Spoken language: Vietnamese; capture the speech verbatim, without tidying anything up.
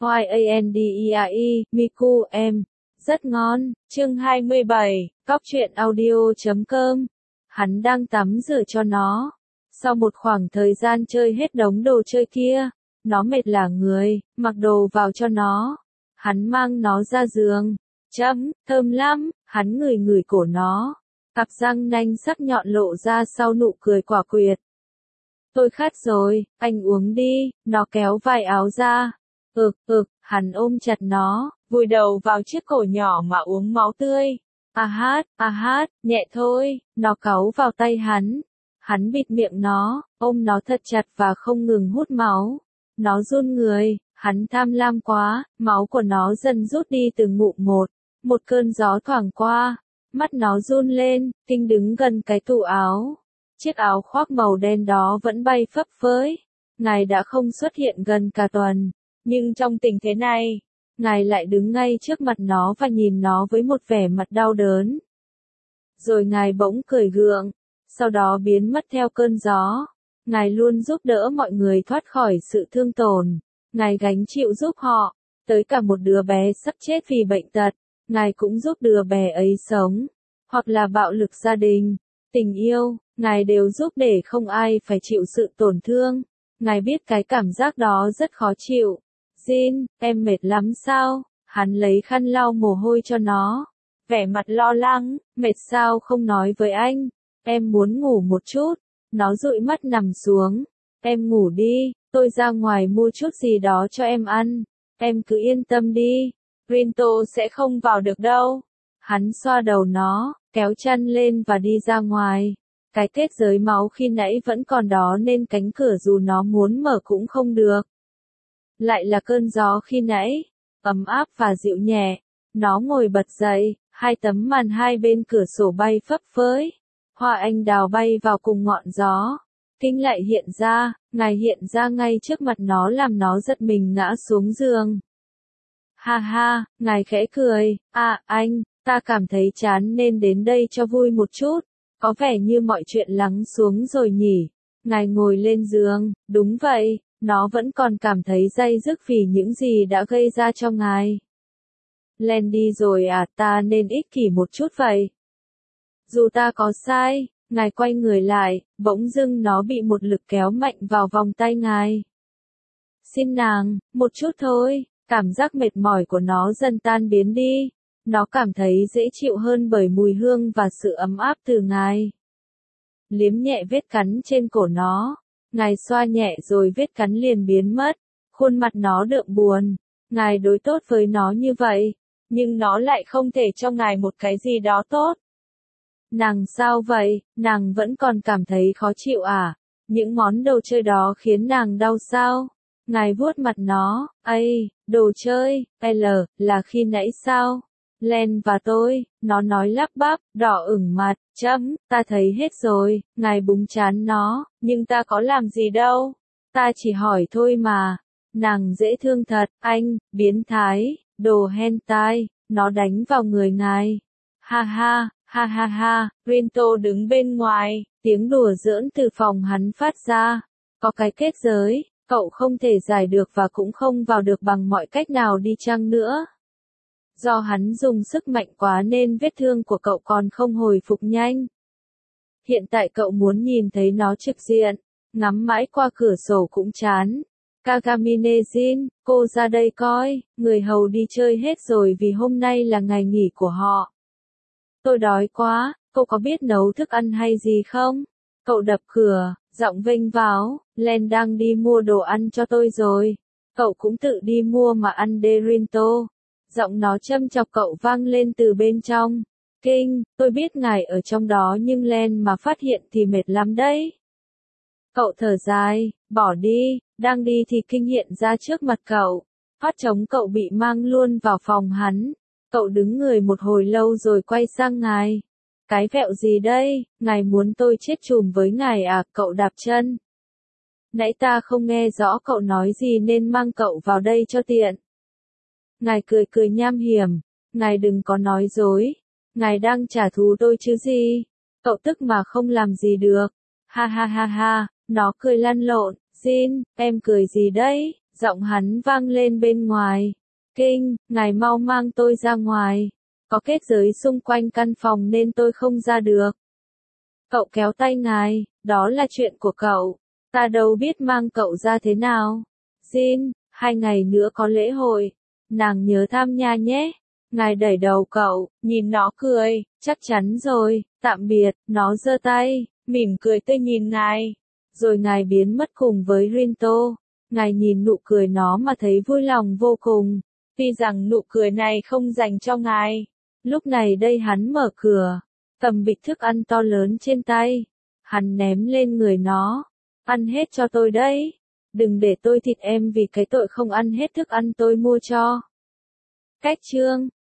Y A N D E R E, Miku, em. Rất ngon. Chương hai mươi bảy, cóc truyện audio chấm com. Hắn đang tắm rửa cho nó. Sau một khoảng thời gian chơi hết đống đồ chơi kia, nó mệt lả người, mặc đồ vào cho nó. Hắn mang nó ra giường. Chấm, thơm lắm, hắn ngửi ngửi cổ nó. Cặp răng nanh sắc nhọn lộ ra sau nụ cười quả quyết. Tôi khát rồi, anh uống đi, nó kéo vai áo ra. Ực, ực, hắn ôm chặt nó, vùi đầu vào chiếc cổ nhỏ mà uống máu tươi. A hát, a hát, nhẹ thôi, nó cáu vào tay hắn. Hắn bịt miệng nó, ôm nó thật chặt và không ngừng hút máu. Nó run người, hắn tham lam quá, máu của nó dần rút đi từng ngụm một. Một cơn gió thoảng qua, mắt nó run lên, Kinh đứng gần cái tủ áo. Chiếc áo khoác màu đen đó vẫn bay phấp phới. Ngài đã không xuất hiện gần cả tuần, nhưng trong tình thế này, ngài lại đứng ngay trước mặt nó và nhìn nó với một vẻ mặt đau đớn. Rồi ngài bỗng cười gượng, sau đó biến mất theo cơn gió. Ngài luôn giúp đỡ mọi người thoát khỏi sự thương tổn. Ngài gánh chịu giúp họ, tới cả một đứa bé sắp chết vì bệnh tật. Ngài cũng giúp đứa bé ấy sống, hoặc là bạo lực gia đình, tình yêu, Ngài đều giúp để không ai phải chịu sự tổn thương. Ngài biết cái cảm giác đó rất khó chịu. Jin, em mệt lắm sao? Hắn lấy khăn lau mồ hôi cho nó. Vẻ mặt lo lắng, mệt sao không nói với anh? Em muốn ngủ một chút. Nó dụi mắt nằm xuống. Em ngủ đi, tôi ra ngoài mua chút gì đó cho em ăn. Em cứ yên tâm đi. Rinto sẽ không vào được đâu. Hắn xoa đầu nó, kéo chăn lên và đi ra ngoài. Cái kết giới máu khi nãy vẫn còn đó nên cánh cửa dù nó muốn mở cũng không được. Lại là cơn gió khi nãy, ấm áp và dịu nhẹ. Nó ngồi bật dậy, hai tấm màn hai bên cửa sổ bay phấp phới. Hoa anh đào bay vào cùng ngọn gió. Kinh lại hiện ra, ngài hiện ra ngay trước mặt nó làm nó giật mình ngã xuống giường. Ha ha, ngài khẽ cười, à anh, ta cảm thấy chán nên đến đây cho vui một chút. Có vẻ như mọi chuyện lắng xuống rồi nhỉ. Ngài ngồi lên giường, đúng vậy, nó vẫn còn cảm thấy day dứt vì những gì đã gây ra cho ngài. Len đi rồi à, ta nên ích kỷ một chút vậy. Dù ta có sai, ngài quay người lại, bỗng dưng nó bị một lực kéo mạnh vào vòng tay ngài. Xin nàng, một chút thôi, cảm giác mệt mỏi của nó dần tan biến đi. Nó cảm thấy dễ chịu hơn bởi mùi hương và sự ấm áp từ ngài. Liếm nhẹ vết cắn trên cổ nó. Ngài xoa nhẹ rồi vết cắn liền biến mất. Khuôn mặt nó đượm buồn. Ngài đối tốt với nó như vậy. Nhưng nó lại không thể cho ngài một cái gì đó tốt. Nàng sao vậy? Nàng vẫn còn cảm thấy khó chịu à? Những món đồ chơi đó khiến nàng đau sao? Ngài vuốt mặt nó. Ây, đồ chơi, L, là khi nãy sao? Len và tôi, nó nói lắp bắp, đỏ ửng mặt, chấm, ta thấy hết rồi, ngài búng chán nó, nhưng ta có làm gì đâu, ta chỉ hỏi thôi mà, nàng dễ thương thật, anh, biến thái, đồ hentai, nó đánh vào người ngài, ha ha, ha ha ha, Rinto đứng bên ngoài, tiếng đùa giỡn từ phòng hắn phát ra, có cái kết giới, cậu không thể giải được và cũng không vào được bằng mọi cách nào đi chăng nữa. Do hắn dùng sức mạnh quá nên vết thương của cậu còn không hồi phục nhanh. Hiện tại cậu muốn nhìn thấy nó trực diện, ngắm mãi qua cửa sổ cũng chán. Kagamine Jin, cô ra đây coi, người hầu đi chơi hết rồi vì hôm nay là ngày nghỉ của họ. Tôi đói quá, cô có biết nấu thức ăn hay gì không? Cậu đập cửa, giọng vênh váo, Len đang đi mua đồ ăn cho tôi rồi. Cậu cũng tự đi mua mà ăn đi Rinto. Giọng nó châm chọc cậu vang lên từ bên trong. Kinh, tôi biết ngài ở trong đó nhưng Len mà phát hiện thì mệt lắm đấy. Cậu thở dài, bỏ đi, đang đi thì Kinh hiện ra trước mặt cậu. Phát trống cậu bị mang luôn vào phòng hắn. Cậu đứng người một hồi lâu rồi quay sang ngài. Cái vẹo gì đây, ngài muốn tôi chết chùm với ngài à, cậu đạp chân. Nãy ta không nghe rõ cậu nói gì nên mang cậu vào đây cho tiện. Ngài cười cười nham hiểm, ngài đừng có nói dối, ngài đang trả thù tôi chứ gì, cậu tức mà không làm gì được, ha ha ha ha, nó cười lăn lộn, Jin, em cười gì đấy, Giọng hắn vang lên bên ngoài. Kinh, ngài mau mang tôi ra ngoài. Có kết giới xung quanh căn phòng nên tôi không ra được. Cậu kéo tay ngài, đó là chuyện của cậu. Ta đâu biết mang cậu ra thế nào. Jin, hai ngày nữa có lễ hội. Nàng nhớ tham gia nhé. Ngài đẩy đầu cậu, nhìn nó cười, chắc chắn rồi, tạm biệt, nó giơ tay, mỉm cười tươi nhìn ngài. Rồi ngài biến mất cùng với Rinto. Ngài nhìn nụ cười nó mà thấy vui lòng vô cùng. Tuy rằng nụ cười này không dành cho ngài. Lúc này đây hắn mở cửa, cầm bịch thức ăn to lớn trên tay. Hắn ném lên người nó. Ăn hết cho tôi đấy. Đừng để tôi thịt em vì cái tội không ăn hết thức ăn tôi mua cho. Cách chương